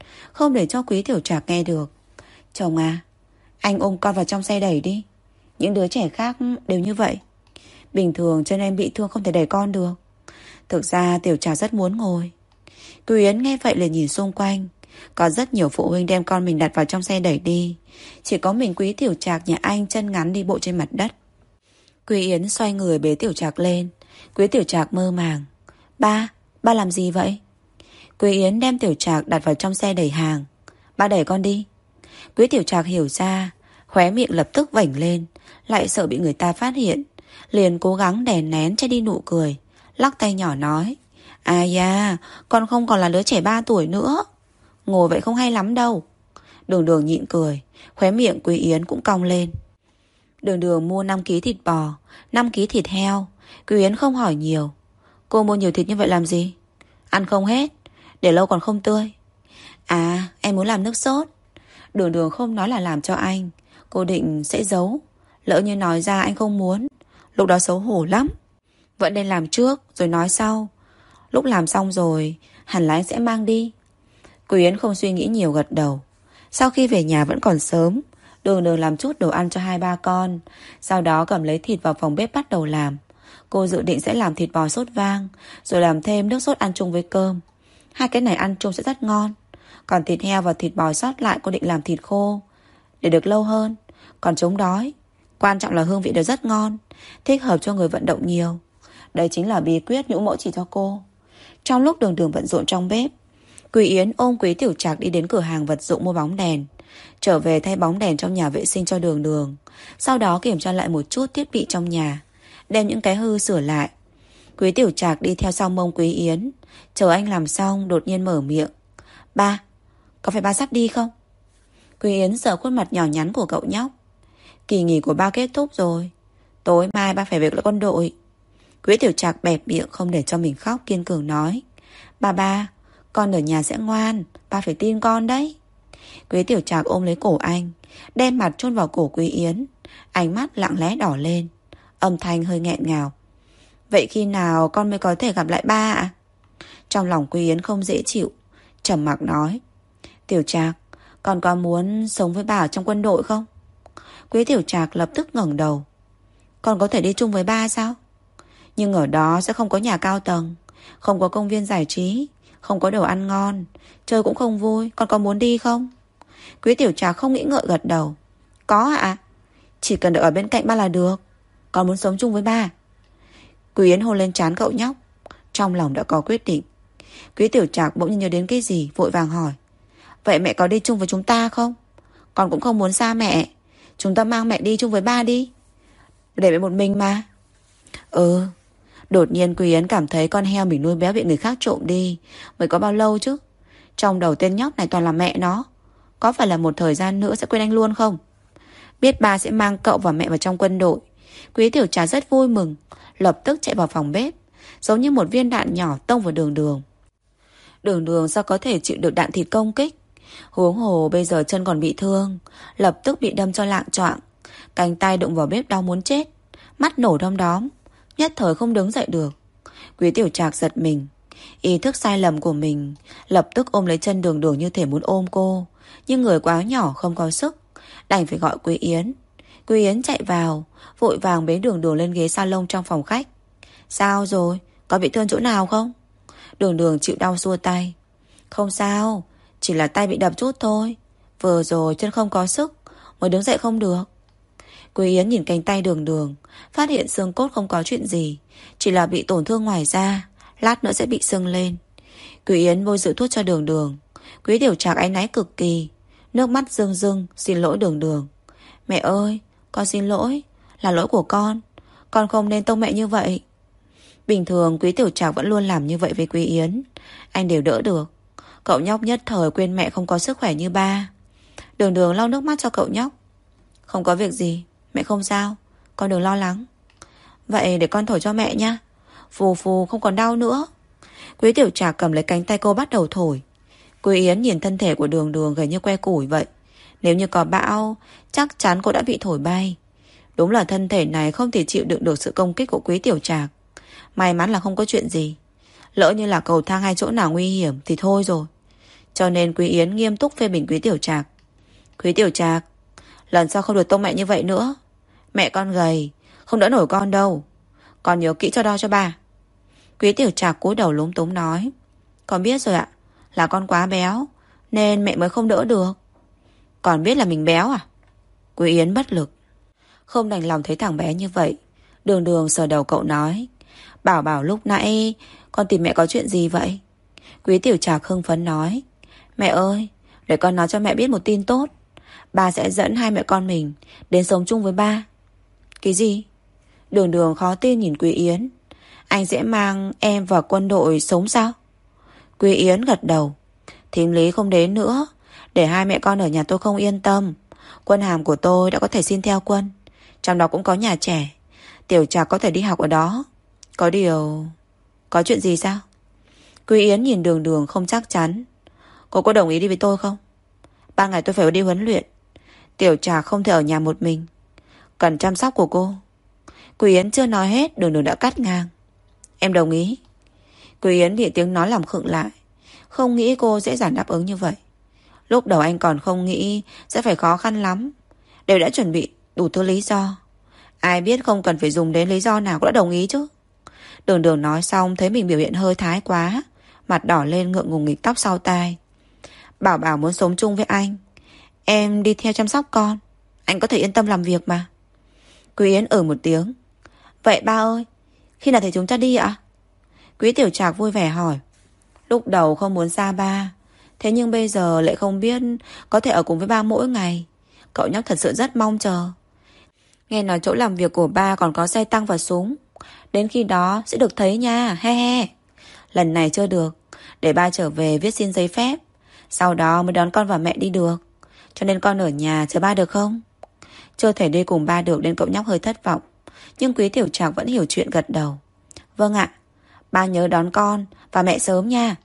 không để cho Quý Tiểu Trạc nghe được. Chồng à, anh ôm con vào trong xe đẩy đi. Những đứa trẻ khác đều như vậy. Bình thường chân em bị thương không thể đẩy con được. Thực ra Tiểu Trạc rất muốn ngồi. Quý Yến nghe vậy liền nhìn xung quanh. Có rất nhiều phụ huynh đem con mình đặt vào trong xe đẩy đi. Chỉ có mình Quý Tiểu Trạc nhà anh chân ngắn đi bộ trên mặt đất. Quý Yến xoay người bế Tiểu Trạc lên. Quý Tiểu Trạc mơ màng. Ba làm gì vậy? Quý Yến đem Tiểu Trạc đặt vào trong xe đẩy hàng. Ba đẩy con đi. Quý Tiểu Trạc hiểu ra, khóe miệng lập tức vểnh lên, lại sợ bị người ta phát hiện, liền cố gắng đè nén che đi nụ cười, lắc tay nhỏ nói: À da, con không còn là đứa trẻ 3 tuổi nữa. Ngồi vậy không hay lắm đâu. Đường Đường nhịn cười, khóe miệng Quý Yến cũng cong lên. Đường Đường mua 5 kg thịt bò, 5 kg thịt heo. Quý Yến không hỏi nhiều. Cô mua nhiều thịt như vậy làm gì? Ăn không hết, để lâu còn không tươi. À, em muốn làm nước sốt. Đường Đường không nói là làm cho anh. Cô định sẽ giấu. Lỡ như nói ra anh không muốn, lúc đó xấu hổ lắm. Vẫn nên làm trước rồi nói sau. Lúc làm xong rồi hẳn là anh sẽ mang đi. Quý Yến không suy nghĩ nhiều gật đầu. Sau khi về nhà vẫn còn sớm, Đường Đường làm chút đồ ăn cho 2-3 con. Sau đó cầm lấy thịt vào phòng bếp bắt đầu làm. Cô dự định sẽ làm thịt bò sốt vang, rồi làm thêm nước sốt ăn chung với cơm. 2 cái này ăn chung sẽ rất ngon. Còn thịt heo và thịt bò sót lại cô định làm thịt khô, để được lâu hơn, còn chống đói. Quan trọng là hương vị đều rất ngon, thích hợp cho người vận động nhiều. Đây chính là bí quyết nhũ mẫu chỉ cho cô. Trong lúc Đường Đường bận rộn trong bếp, Quý Yến ôm Quý Tiểu Trạc đi đến cửa hàng vật dụng mua bóng đèn. Trở về thay bóng đèn trong nhà vệ sinh cho Đường Đường. Sau đó kiểm tra lại một chút thiết bị trong nhà, đem những cái hư sửa lại. Quý Tiểu Trạc đi theo sau mông Quý Yến. Chờ anh làm xong đột nhiên mở miệng: Ba, có phải ba sắp đi không? Quý Yến sờ khuôn mặt nhỏ nhắn của cậu nhóc. Kỳ nghỉ của ba kết thúc rồi, tối mai ba phải về lại quân đội. Quý Tiểu Trạc bẹp miệng không để cho mình khóc, kiên cường nói: Ba, con ở nhà sẽ ngoan, ba phải tin con đấy. Quý Tiểu Trạc ôm lấy cổ anh, đem mặt chôn vào cổ Quý Yến. Ánh mắt lặng lẽ đỏ lên, âm thanh hơi nghẹn ngào: Vậy khi nào con mới có thể gặp lại ba ạ? Trong lòng Quý Yến không dễ chịu, trầm mặc nói: Tiểu Trạc, con có muốn sống với ba ở trong quân đội không? Quý Tiểu Trạc lập tức ngẩng đầu: Con có thể đi chung với ba sao? Nhưng ở đó sẽ không có nhà cao tầng, không có công viên giải trí, không có đồ ăn ngon, chơi cũng không vui. Con có muốn đi không? Quý Tiểu Trạc không nghĩ ngợi gật đầu: Có ạ. Chỉ cần được ở bên cạnh ba là được. Con muốn sống chung với ba. Quý Yến hôn lên trán cậu nhóc, trong lòng đã có quyết định. Quý Tiểu Trạc bỗng nhiên nhớ đến cái gì, vội vàng hỏi: Vậy mẹ có đi chung với chúng ta không? Con cũng không muốn xa mẹ. Chúng ta mang mẹ đi chung với ba đi, để mẹ một mình mà. Đột nhiên Quý Yến cảm thấy con heo mình nuôi béo bị người khác trộm đi. Mới có bao lâu chứ? Trong đầu tên nhóc này toàn là mẹ nó. Có phải là một thời gian nữa sẽ quên anh luôn không? Biết ba sẽ mang cậu và mẹ vào trong quân đội, Quý Tiểu Trà rất vui mừng, lập tức chạy vào phòng bếp, giống như một viên đạn nhỏ tông vào Đường Đường. Đường Đường sao có thể chịu được đạn thịt công kích? Huống hồ bây giờ chân còn bị thương, lập tức bị đâm cho lạng choạng, cánh tay đụng vào bếp đau muốn chết, mắt nổ đom đóm, nhất thời không đứng dậy được. Quý Tiểu Trạc giật mình, ý thức sai lầm của mình, lập tức ôm lấy chân Đường Đường như thể muốn ôm cô, nhưng người quá nhỏ không có sức, đành phải gọi Quý Yến. Quý Yến chạy vào, vội vàng bế Đường Đường lên ghế salon trong phòng khách. Sao rồi? Có bị thương chỗ nào không? Đường Đường chịu đau xua tay. Không sao, chỉ là tay bị đập chút thôi. Vừa rồi chân không có sức, mới đứng dậy không được. Quý Yến nhìn cánh tay Đường Đường, phát hiện xương cốt không có chuyện gì, chỉ là bị tổn thương ngoài da, lát nữa sẽ bị sưng lên. Quý Yến bôi dự thuốc cho Đường Đường. Quý Tiểu Trạc áy náy cực kỳ, nước mắt rưng rưng xin lỗi Đường Đường. Mẹ ơi, con xin lỗi, là lỗi của con không nên tông mẹ như vậy. Bình thường Quý Tiểu Trạc vẫn luôn làm như vậy với Quý Yến, anh đều đỡ được. Cậu nhóc nhất thời quên mẹ không có sức khỏe như ba. Đường Đường lau nước mắt cho cậu nhóc. Không có việc gì, mẹ không sao, con đừng lo lắng. Vậy để con thổi cho mẹ nha. Phù phù không còn đau nữa. Quý Tiểu Trạc cầm lấy cánh tay cô bắt đầu thổi. Quý Yến nhìn thân thể của Đường Đường gầy như que củi vậy. Nếu như có bão, chắc chắn cô đã bị thổi bay. Đúng là thân thể này không thể chịu đựng được sự công kích của Quý Tiểu Trạc. May mắn là không có chuyện gì. Lỡ như là cầu thang hay chỗ nào nguy hiểm thì thôi rồi. Cho nên Quý Yến nghiêm túc phê bình Quý Tiểu Trạc. Quý Tiểu Trạc, lần sau không được tông mẹ như vậy nữa. Mẹ con gầy, không đỡ nổi con đâu. Con nhớ kỹ cho đo cho bà. Quý Tiểu Trạc cúi đầu lúng túng nói. Con biết rồi ạ, là con quá béo nên mẹ mới không đỡ được. Còn biết là mình béo à? Quý Yến bất lực. Không đành lòng thấy thằng bé như vậy. Đường Đường sờ đầu cậu nói. Bảo Bảo lúc nãy con tìm mẹ có chuyện gì vậy? Quý Tiểu Trạc hưng phấn nói. Mẹ ơi, để con nói cho mẹ biết một tin tốt. Ba sẽ dẫn hai mẹ con mình đến sống chung với ba. Cái gì? Đường Đường khó tin nhìn Quý Yến. Anh sẽ mang em vào quân đội sống sao? Quý Yến gật đầu. Thím Lý không đến nữa. Để hai mẹ con ở nhà tôi không yên tâm. Quân hàm của tôi đã có thể xin theo quân. Trong đó cũng có nhà trẻ. Tiểu Trạc có thể đi học ở đó. Có điều... Có chuyện gì sao? Quý Yến nhìn Đường Đường không chắc chắn. Cô có đồng ý đi với tôi không? 3 ngày tôi phải đi huấn luyện. Tiểu Trạc không thể ở nhà một mình. Cần chăm sóc của cô. Quý Yến chưa nói hết, Đường Đường đã cắt ngang. Em đồng ý. Quý Yến bị tiếng nói làm khựng lại. Không nghĩ cô dễ dàng đáp ứng như vậy. Lúc đầu anh còn không nghĩ sẽ phải khó khăn lắm. Đều đã chuẩn bị đủ thứ lý do. Ai biết không cần phải dùng đến lý do nào cũng đã đồng ý chứ. Đường Đường nói xong thấy mình biểu hiện hơi thái quá. Mặt đỏ lên ngượng ngùng nghịch tóc sau tai. Bảo Bảo muốn sống chung với anh. Em đi theo chăm sóc con. Anh có thể yên tâm làm việc mà. Quý Yến một tiếng. Vậy ba ơi, khi nào thì chúng ta đi ạ? Quý Tiểu Trạc vui vẻ hỏi. Lúc đầu không muốn xa ba. Thế nhưng bây giờ lại không biết có thể ở cùng với ba mỗi ngày. Cậu nhóc thật sự rất mong chờ. Nghe nói chỗ làm việc của ba còn có xe tăng và súng. Đến khi đó sẽ được thấy nha. He he. Lần này chưa được. Để ba trở về viết xin giấy phép. Sau đó mới đón con và mẹ đi được. Cho nên con ở nhà chờ ba được không? Chưa thể đi cùng ba được nên cậu nhóc hơi thất vọng. Nhưng Quý Tiểu Trạc vẫn hiểu chuyện gật đầu. Vâng ạ. Ba nhớ đón con và mẹ sớm nha.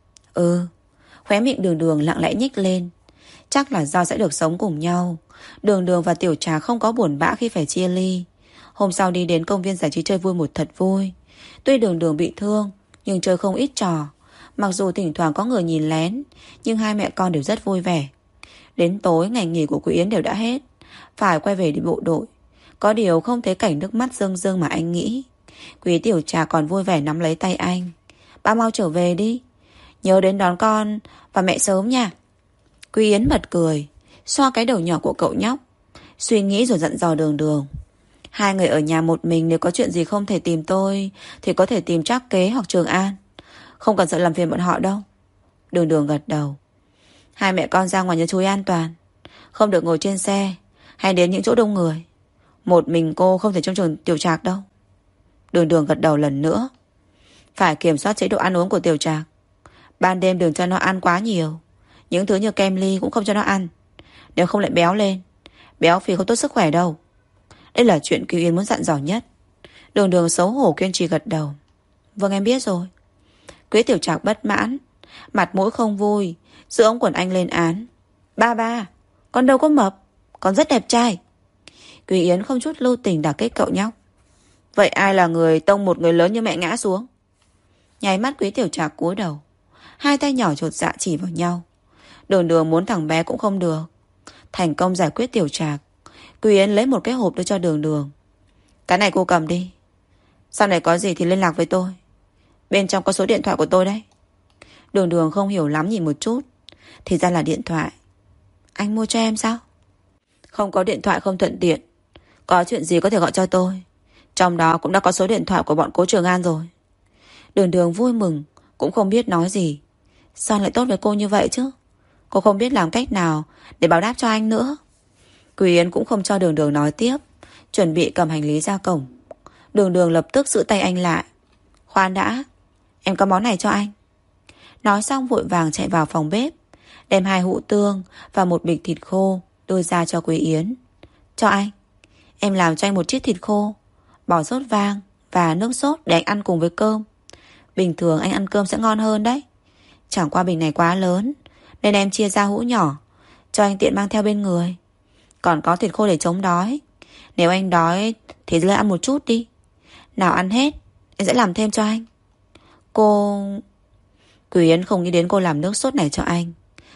Ừ. Khóe miệng Đường Đường lặng lẽ nhếch lên. Chắc là do sẽ được sống cùng nhau. Đường Đường và Tiểu Trạc không có buồn bã khi phải chia ly. Hôm sau đi đến công viên giải trí chơi vui một thật vui. Tuy Đường Đường bị thương nhưng chơi không ít trò. Mặc dù thỉnh thoảng có người nhìn lén, nhưng hai mẹ con đều rất vui vẻ. Đến tối ngày nghỉ của Quý Yến đều đã hết. Phải quay về đi bộ đội. Có điều không thấy cảnh nước mắt rưng rưng mà anh nghĩ. Quý Tiểu Trạc còn vui vẻ nắm lấy tay anh. Ba mau trở về đi. Nhớ đến đón con và mẹ sớm nha. Quý Yến bật cười, xoa cái đầu nhỏ của cậu nhóc. Suy nghĩ rồi dặn dò Đường Đường. Hai người ở nhà một mình, nếu có chuyện gì không thể tìm tôi thì có thể tìm Trác Kế hoặc Trường An. Không cần sợ làm phiền bọn họ đâu. Đường Đường gật đầu. Hai mẹ con ra ngoài nhớ chú ý an toàn. Không được ngồi trên xe hay đến những chỗ đông người. Một mình cô không thể trông chừng Tiểu Trạc đâu. Đường Đường gật đầu lần nữa. Phải kiểm soát chế độ ăn uống của Tiểu Trạc. Ban đêm đừng cho nó ăn quá nhiều. Những thứ như kem ly cũng không cho nó ăn. Nếu không lại béo lên. Béo phì không tốt sức khỏe đâu. Đây là chuyện Kiều Yến muốn dặn dò nhất. Đường Đường xấu hổ kiên trì gật đầu. Vâng em biết rồi. Quý Tiểu Trạc bất mãn, mặt mũi không vui, giữ ống quần anh lên án. Ba, con đâu có mập, con rất đẹp trai. Quý Yến không chút lưu tình đả kích cậu nhóc. Vậy ai là người tông một người lớn như mẹ ngã xuống? Nháy mắt Quý Tiểu Trạc cúi đầu. Hai tay nhỏ chột dạ chỉ vào nhau. Đường Đường muốn thằng bé cũng không được. Thành công giải quyết Tiểu Trạc, Quý Yến lấy một cái hộp đưa cho Đường Đường. Cái này cô cầm đi. Sau này có gì thì liên lạc với tôi. Bên trong có số điện thoại của tôi đấy. Đường Đường không hiểu lắm nhìn một chút. Thì ra là điện thoại. Anh mua cho em sao? Không có điện thoại không thuận tiện. Có chuyện gì có thể gọi cho tôi. Trong đó cũng đã có số điện thoại của bọn Cố Trường An rồi. Đường Đường vui mừng, cũng không biết nói gì. Sao lại tốt với cô như vậy chứ? Cô không biết làm cách nào để báo đáp cho anh nữa. Quý Yến cũng không cho Đường Đường nói tiếp, chuẩn bị cầm hành lý ra cổng. Đường Đường lập tức giữ tay anh lại. Khoan đã, em có món này cho anh. Nói xong vội vàng chạy vào phòng bếp, đem 2 hũ tương và 1 bịch thịt khô đưa ra cho Quý Yến. Cho anh. Em làm cho anh 1 chiếc thịt khô, bỏ sốt vang và nước sốt để anh ăn cùng với cơm. Bình thường anh ăn cơm sẽ ngon hơn đấy. Chẳng qua bình này quá lớn nên em chia ra hũ nhỏ, cho anh tiện mang theo bên người. Còn có thịt khô để chống đói. Nếu anh đói thì lấy ăn một chút đi. Nào ăn hết em sẽ làm thêm cho anh. Cô... Quý Yến không nghĩ đến cô làm nước sốt này cho anh.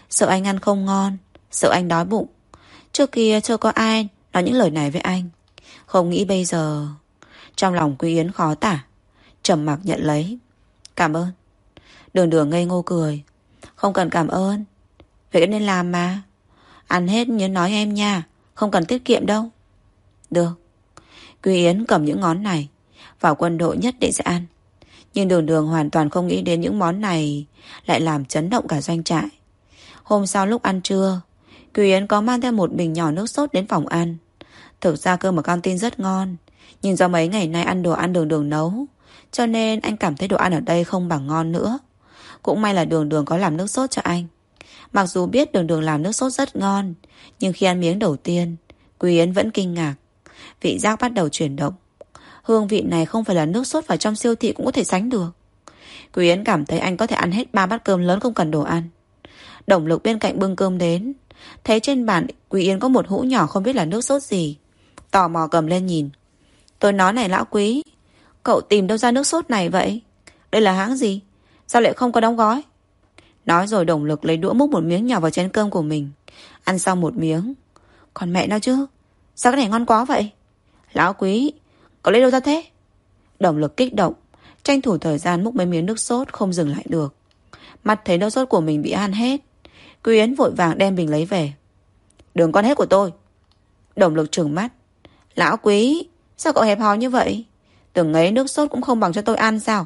Sợ anh ăn không ngon, sợ anh đói bụng. Trước kia chưa có ai nói những lời này với anh. Không nghĩ bây giờ. Trong lòng Quý Yến khó tả, trầm mặc nhận lấy. Cảm ơn. Đường Đường ngây ngô cười. Không cần cảm ơn, vậy nên làm mà. Ăn hết nhớ nói em nha, không cần tiết kiệm đâu. Được. Quý Yến cầm những ngón này, vào quân đội nhất định sẽ ăn. Nhưng Đường Đường hoàn toàn không nghĩ đến những món này lại làm chấn động cả doanh trại. Hôm sau lúc ăn trưa, Quý Yến có mang theo một bình nhỏ nước sốt đến phòng ăn. Thực ra cơm ở căng tin rất ngon, nhưng do mấy ngày nay ăn đồ ăn Đường Đường nấu, cho nên anh cảm thấy đồ ăn ở đây không bằng ngon nữa. Cũng may là Đường Đường có làm nước sốt cho anh. Mặc dù biết Đường Đường làm nước sốt rất ngon, nhưng khi ăn miếng đầu tiên, Quý Yến vẫn kinh ngạc. Vị giác bắt đầu chuyển động. Hương vị này không phải là nước sốt vào trong siêu thị cũng có thể sánh được. Quý Yến cảm thấy anh có thể ăn hết 3 bát cơm lớn không cần đồ ăn. Đồng Lực bên cạnh bưng cơm đến, thấy trên bàn Quý Yến có một hũ nhỏ không biết là nước sốt gì. Tò mò cầm lên nhìn. Tôi nói này lão Quý, cậu tìm đâu ra nước sốt này vậy? Đây là hãng gì? Sao lại không có đóng gói? Nói rồi Đồng Lực lấy đũa múc một miếng nhỏ vào chén cơm của mình. Ăn xong một miếng. Còn mẹ nó chứ, sao cái này ngon quá vậy? Lão Quý, cậu lấy đâu ra thế? Đồng Lực kích động, tranh thủ thời gian múc mấy miếng nước sốt không dừng lại được. Mắt thấy nước sốt của mình bị ăn hết, Quý Yến vội vàng đem bình lấy về. Đừng con hết của tôi. Đồng Lực trừng mắt. Lão Quý, sao cậu hẹp hòi như vậy? Từng ấy nước sốt cũng không bằng cho tôi ăn sao?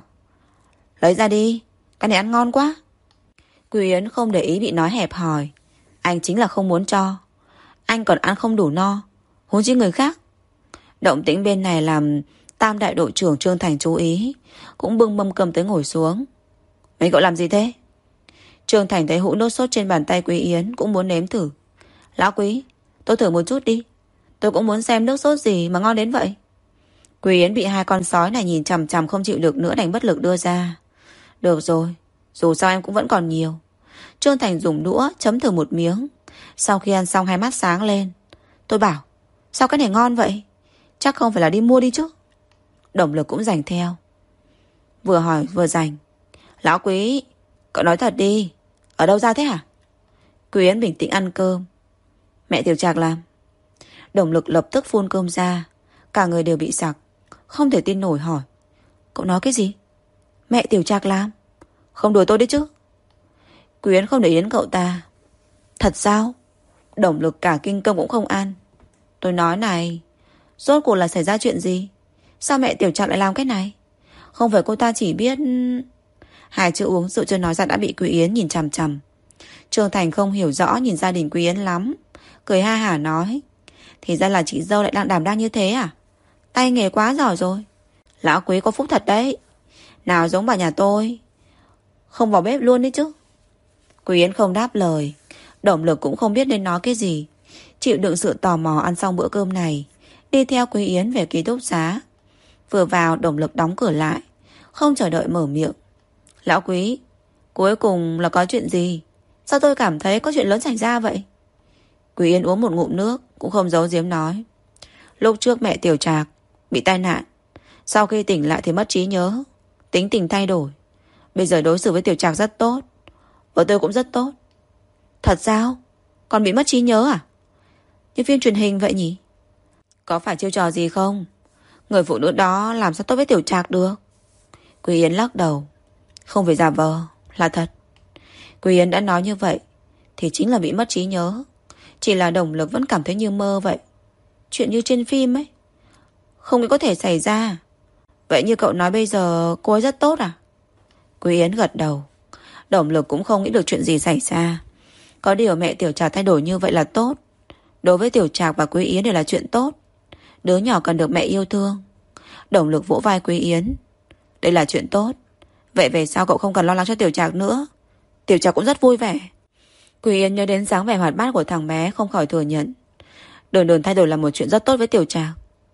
Lấy ra đi, cái này ăn ngon quá. Quý Yến không để ý bị nói hẹp hòi. Anh chính là không muốn cho. Anh còn ăn không đủ no, huống chi người khác. Động tĩnh bên này làm Tam đại đội trưởng Trương Thành chú ý, cũng bưng mâm cơm tới ngồi xuống. Mấy cậu làm gì thế? Trương Thành thấy hũ nước sốt trên bàn tay Quý Yến cũng muốn nếm thử. Lão Quý, tôi thử một chút đi. Tôi cũng muốn xem nước sốt gì mà ngon đến vậy. Quý Yến bị hai con sói này nhìn chằm chằm không chịu được nữa, đành bất lực đưa ra. Được rồi, dù sao em cũng vẫn còn nhiều. Trương Thành dùng đũa chấm thử một miếng. Sau khi ăn xong hai mắt sáng lên. Tôi bảo, sao cái này ngon vậy? Chắc không phải là đi mua đi chứ? Đồng Lực cũng giành theo. Vừa hỏi vừa giành. Lão Quý, cậu nói thật đi, ở đâu ra thế hả? Quý Yến bình tĩnh ăn cơm. Mẹ Tiểu Trạc làm. Đồng Lực lập tức phun cơm ra. Cả người đều bị sặc. Không thể tin nổi hỏi. Cậu nói cái gì? Mẹ Tiểu Trạc làm? Không đùa tôi đấy chứ? Quý Yến không để ý đến cậu ta. Thật sao? Đồng Lực cả kinh cơm cũng không ăn. Tôi nói này, rốt cuộc là xảy ra chuyện gì? Sao mẹ Tiểu Trạc lại làm cái này? Không phải cô ta chỉ biết... Hai chữ uống rượu chưa nói ra đã bị Quý Yến nhìn chằm chằm. Trương Thành không hiểu rõ nhìn gia đình Quý Yến lắm, cười ha hả nói. Thì ra là chị dâu lại đang đảm đang như thế à? Tay nghề quá giỏi rồi. Lão Quý có phúc thật đấy. Nào giống bà nhà tôi, không vào bếp luôn đấy chứ. Quý Yến không đáp lời. Đồng Lực cũng không biết nên nói cái gì, chịu đựng sự tò mò ăn xong bữa cơm này, đi theo Quý Yến về ký túc xá. Vừa vào Đồng Lực đóng cửa lại, không chờ đợi mở miệng. Lão Quý, cuối cùng là có chuyện gì? Sao tôi cảm thấy có chuyện lớn xảy ra vậy? Quý Yến uống một ngụm nước, cũng không giấu giếm nói. Lúc trước mẹ Tiểu Trạc bị tai nạn, sau khi tỉnh lại thì mất trí nhớ, tính tình thay đổi. Bây giờ đối xử với Tiểu Trạc rất tốt, và tôi cũng rất tốt. Thật sao? Còn bị mất trí nhớ à? Như phim truyền hình vậy nhỉ? Có phải chiêu trò gì không? Người phụ nữ đó làm sao tốt với Tiểu Trạc được? Quý Yến lắc đầu. Không phải giả vờ, là thật. Quý Yến đã nói như vậy thì chính là bị mất trí nhớ. Chỉ là Đồng Lực vẫn cảm thấy như mơ vậy. Chuyện như trên phim ấy, không nghĩ có thể xảy ra. Vậy như cậu nói bây giờ cô ấy rất tốt à? Quý Yến gật đầu. Đồng Lực cũng không nghĩ được chuyện gì xảy ra. Có điều mẹ Tiểu Trạc thay đổi như vậy là tốt. Đối với Tiểu Trạc và Quý Yến đều là chuyện tốt. Đứa nhỏ cần được mẹ yêu thương. Đồng Lực vỗ vai Quý Yến. Đây là chuyện tốt. Vậy về sau cậu không cần lo lắng cho Tiểu Trạc nữa. Tiểu Trạc cũng rất vui vẻ. Quý Yến nhớ đến dáng vẻ hoạt bát của thằng bé, không khỏi thừa nhận. Đường Đường thay đổi là một chuyện rất tốt với Tiểu Trạc.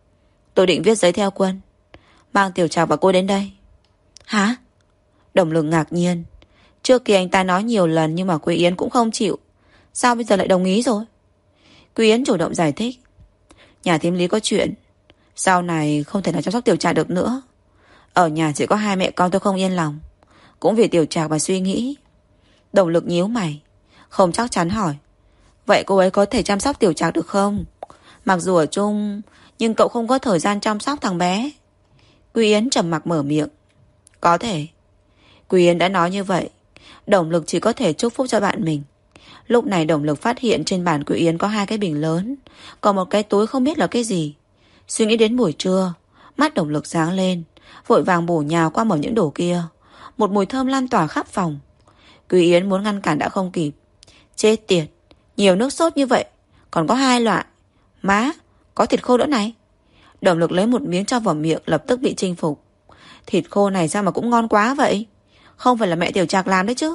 Tôi định viết giấy theo quân, mang Tiểu Trạc và cô đến đây. Hả? Đồng Lực ngạc nhiên. Trước kia anh ta nói nhiều lần nhưng mà Quý Yến cũng không chịu. Sao bây giờ lại đồng ý rồi? Quý Yến chủ động giải thích. Nhà thím Lý có chuyện, sau này không thể nào chăm sóc Tiểu Trạc được nữa. Ở nhà chỉ có hai mẹ con tôi không yên lòng. Cũng vì Tiểu Trạc mà suy nghĩ. Đồng Lực nhíu mày. Không chắc chắn hỏi: Vậy cô ấy có thể chăm sóc Tiểu Trạc được không? Mặc dù ở chung, nhưng cậu không có thời gian chăm sóc thằng bé. Quý Yến trầm mặc mở miệng: Có thể. Quý Yến đã nói như vậy, Đồng Lực chỉ có thể chúc phúc cho bạn mình. Lúc này Đồng Lực phát hiện trên bàn Quý Yến có 2 cái bình lớn, còn một cái túi không biết là cái gì. Suy nghĩ đến buổi trưa, mắt Đồng Lực sáng lên, vội vàng bổ nhào qua mở những đồ kia. Một mùi thơm lan tỏa khắp phòng. Quý Yến muốn ngăn cản đã không kịp. Chết tiệt, nhiều nước sốt như vậy, còn có 2 loại. Má, có thịt khô nữa này. Đồng Lực lấy một miếng cho vào miệng, lập tức bị chinh phục. Thịt khô này sao mà cũng ngon quá vậy? Không phải là mẹ Tiểu Trạc làm đấy chứ?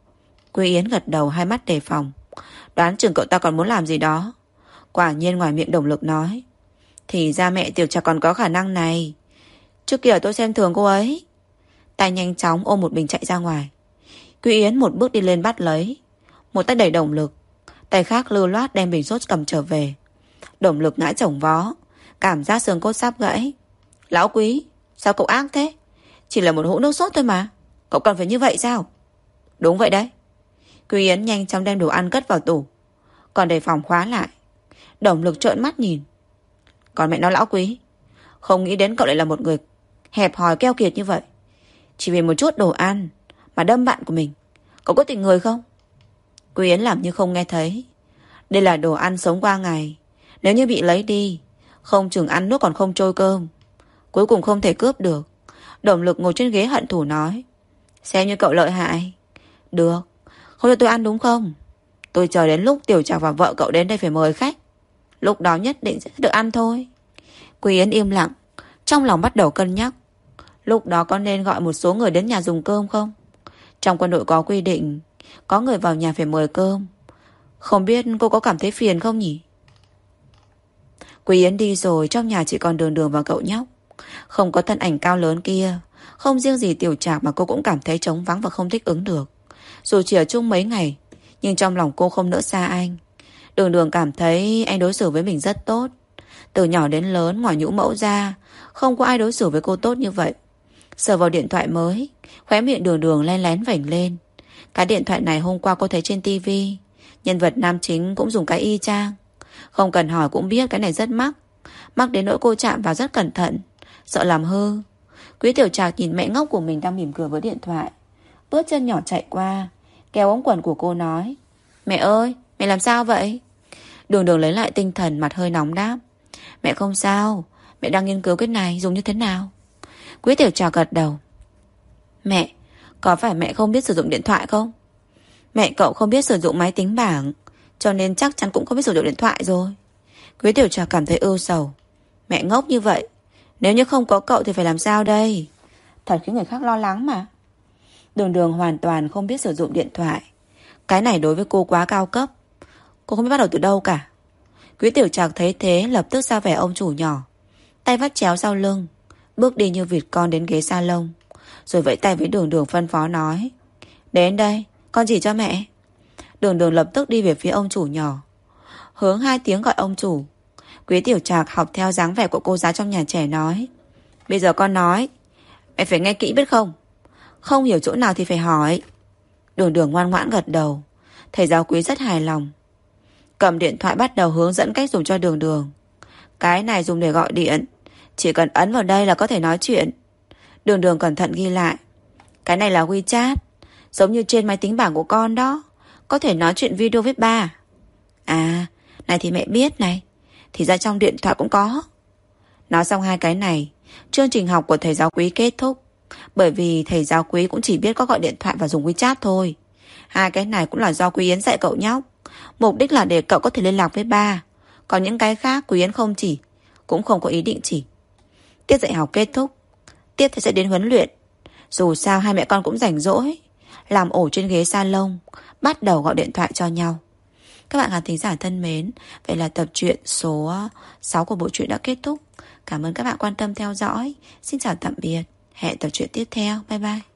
Quý Yến gật đầu, hai mắt đề phòng. Đoán chừng cậu ta còn muốn làm gì đó. Quả nhiên ngoài miệng Đồng Lực nói: Thì ra mẹ Tiểu Trạc còn có khả năng này. Trước kia tôi xem thường cô ấy. Tay nhanh chóng ôm một bình chạy ra ngoài. Quý Yến một bước đi lên bắt lấy. Một tay đẩy Đồng Lực, tay khác lưu loát đem bình sốt cầm trở về. Đồng Lực ngã chồng vó, cảm giác xương cốt sắp gãy. Lão Quý, sao cậu ác thế? Chỉ là một hũ nước sốt thôi mà, cậu cần phải như vậy sao? Đúng vậy đấy. Quý Yến nhanh chóng đem đồ ăn cất vào tủ, còn để phòng khóa lại. Đồng Lực trợn mắt nhìn. Còn mẹ nó Lão Quý, không nghĩ đến cậu lại là một người hẹp hòi keo kiệt như vậy. Chỉ vì một chút đồ ăn mà đâm bạn của mình. Cậu có tình người không? Quý Yến làm như không nghe thấy. Đây là đồ ăn sống qua ngày, nếu như bị lấy đi, không chừng ăn nuốt còn không trôi cơm. Cuối cùng không thể cướp được. Đồng Lực ngồi trên ghế hận thù nói: Xem như cậu lợi hại. Được, không cho tôi ăn đúng không? Tôi chờ đến lúc Tiểu Trạc và vợ cậu đến đây phải mời khách, lúc đó nhất định sẽ được ăn thôi. Quý Yến im lặng, trong lòng bắt đầu cân nhắc. Lúc đó có nên gọi một số người đến nhà dùng cơm không? Trong quân đội có quy định, có người vào nhà phải mời cơm. Không biết cô có cảm thấy phiền không nhỉ? Quý Yến đi rồi, trong nhà chỉ còn Đường Đường và cậu nhóc. Không có thân ảnh cao lớn kia, không riêng gì Tiểu Trạc mà cô cũng cảm thấy trống vắng và không thích ứng được. Dù chỉ ở chung mấy ngày, nhưng trong lòng cô không nỡ xa anh. Đường Đường cảm thấy anh đối xử với mình rất tốt. Từ nhỏ đến lớn, ngoài nhũ mẫu ra, không có ai đối xử với cô tốt như vậy. Sờ vào điện thoại mới, khóe miệng Đường Đường len lén vểnh lên. Cái điện thoại này hôm qua cô thấy trên tivi, nhân vật nam chính cũng dùng cái y chang. Không cần hỏi cũng biết cái này rất mắc. Mắc đến nỗi cô chạm vào rất cẩn thận, sợ làm hư. Quý Tiểu Trạc nhìn mẹ ngốc của mình đang mỉm cười với điện thoại, bước chân nhỏ chạy qua, kéo ống quần của cô nói: Mẹ ơi, mẹ làm sao vậy? Đường Đường lấy lại tinh thần, mặt hơi nóng đáp: Mẹ không sao, mẹ đang nghiên cứu cái này dùng như thế nào. Quý Tiểu Trạc gật đầu: Mẹ, có phải mẹ không biết sử dụng điện thoại không? Mẹ cậu không biết sử dụng máy tính bảng, cho nên chắc chắn cũng không biết sử dụng điện thoại rồi. Quý Tiểu Trạc cảm thấy ưu sầu. Mẹ ngốc như vậy, nếu như không có cậu thì phải làm sao đây? Thật khiến người khác lo lắng mà. Đường Đường hoàn toàn không biết sử dụng điện thoại. Cái này đối với cô quá cao cấp, cô không biết bắt đầu từ đâu cả. Quý Tiểu Trạc thấy thế lập tức ra vẻ ông chủ nhỏ, tay vắt chéo sau lưng, bước đi như vịt con đến ghế salon, rồi vẫy tay với Đường Đường phân phó nói: Đến đây, con chỉ cho mẹ. Đường Đường lập tức đi về phía ông chủ nhỏ, hướng 2 tiếng gọi ông chủ. Quý Tiểu Trạc học theo dáng vẻ của cô giáo trong nhà trẻ nói: Bây giờ con nói, mẹ phải nghe kỹ biết không? Không hiểu chỗ nào thì phải hỏi. Đường Đường ngoan ngoãn gật đầu. Thầy giáo Quý rất hài lòng, cầm điện thoại bắt đầu hướng dẫn cách dùng cho Đường Đường. Cái này dùng để gọi điện, chỉ cần ấn vào đây là có thể nói chuyện. Đường Đường cẩn thận ghi lại: Cái này là WeChat, giống như trên máy tính bảng của con đó, có thể nói chuyện video với ba. À, này thì mẹ biết này, thì ra trong điện thoại cũng có. Nói xong 2 cái này, chương trình học của thầy giáo Quý kết thúc. Bởi vì thầy giáo Quý cũng chỉ biết có gọi điện thoại và dùng WeChat thôi. 2 cái này cũng là do Quý Yến dạy cậu nhóc, mục đích là để cậu có thể liên lạc với ba. Còn những cái khác Quý Yến không chỉ, cũng không có ý định chỉ. Tiết dạy học kết thúc, tiếp thì sẽ đến huấn luyện. Dù sao hai mẹ con cũng rảnh rỗi, làm ổ trên ghế salon, bắt đầu gọi điện thoại cho nhau. Các bạn khán thính giả thân mến, vậy là tập truyện số 6 của bộ truyện đã kết thúc. Cảm ơn các bạn quan tâm theo dõi. Xin chào tạm biệt, hẹn tập truyện tiếp theo. Bye bye.